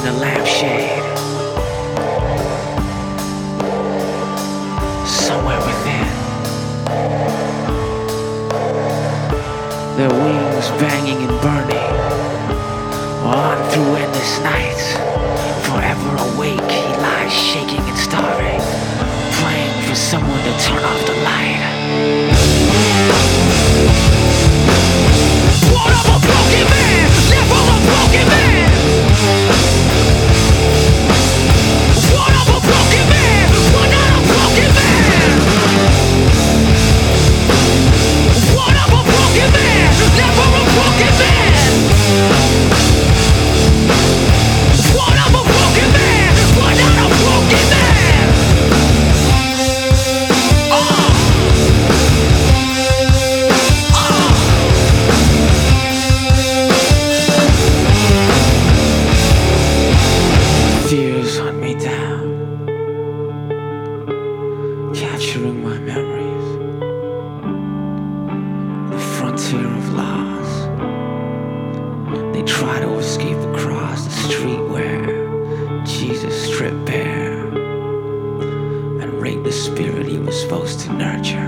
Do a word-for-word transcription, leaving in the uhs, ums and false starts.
in a lampshade. Somewhere within, their wings banging and burning, on through endless nights. Forever awake, he lies shaking and starving, praying for someone to turn off the light. One of a broken man, live of a broken man. One of a broken man, one not a broken man. One of a broken man, live of a broken man. One of a broken man, one not a broken man. Oh. Fears hunt me down, capturing my memories. The frontier of loss. They try to escape across the street where Jesus stripped bare and raped the spirit he was supposed to nurture.